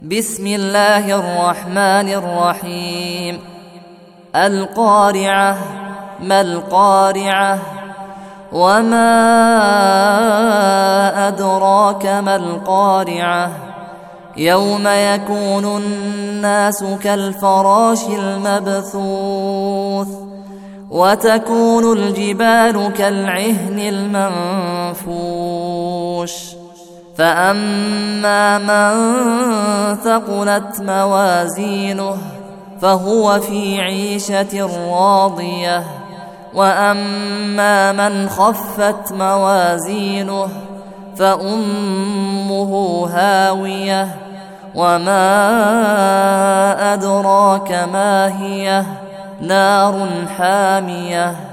بسم الله الرحمن الرحيم. القارعة. ما القارعة؟ وما أدراك ما القارعة؟ يوم يكون الناس كالفراش المبثوث وتكون الجبال كالعهن المنفوش فأما من ثقلت موازينه فهو في عيشة راضية وأما من خفت موازينه فأمه هاوية وما أدراك ما هي نار حامية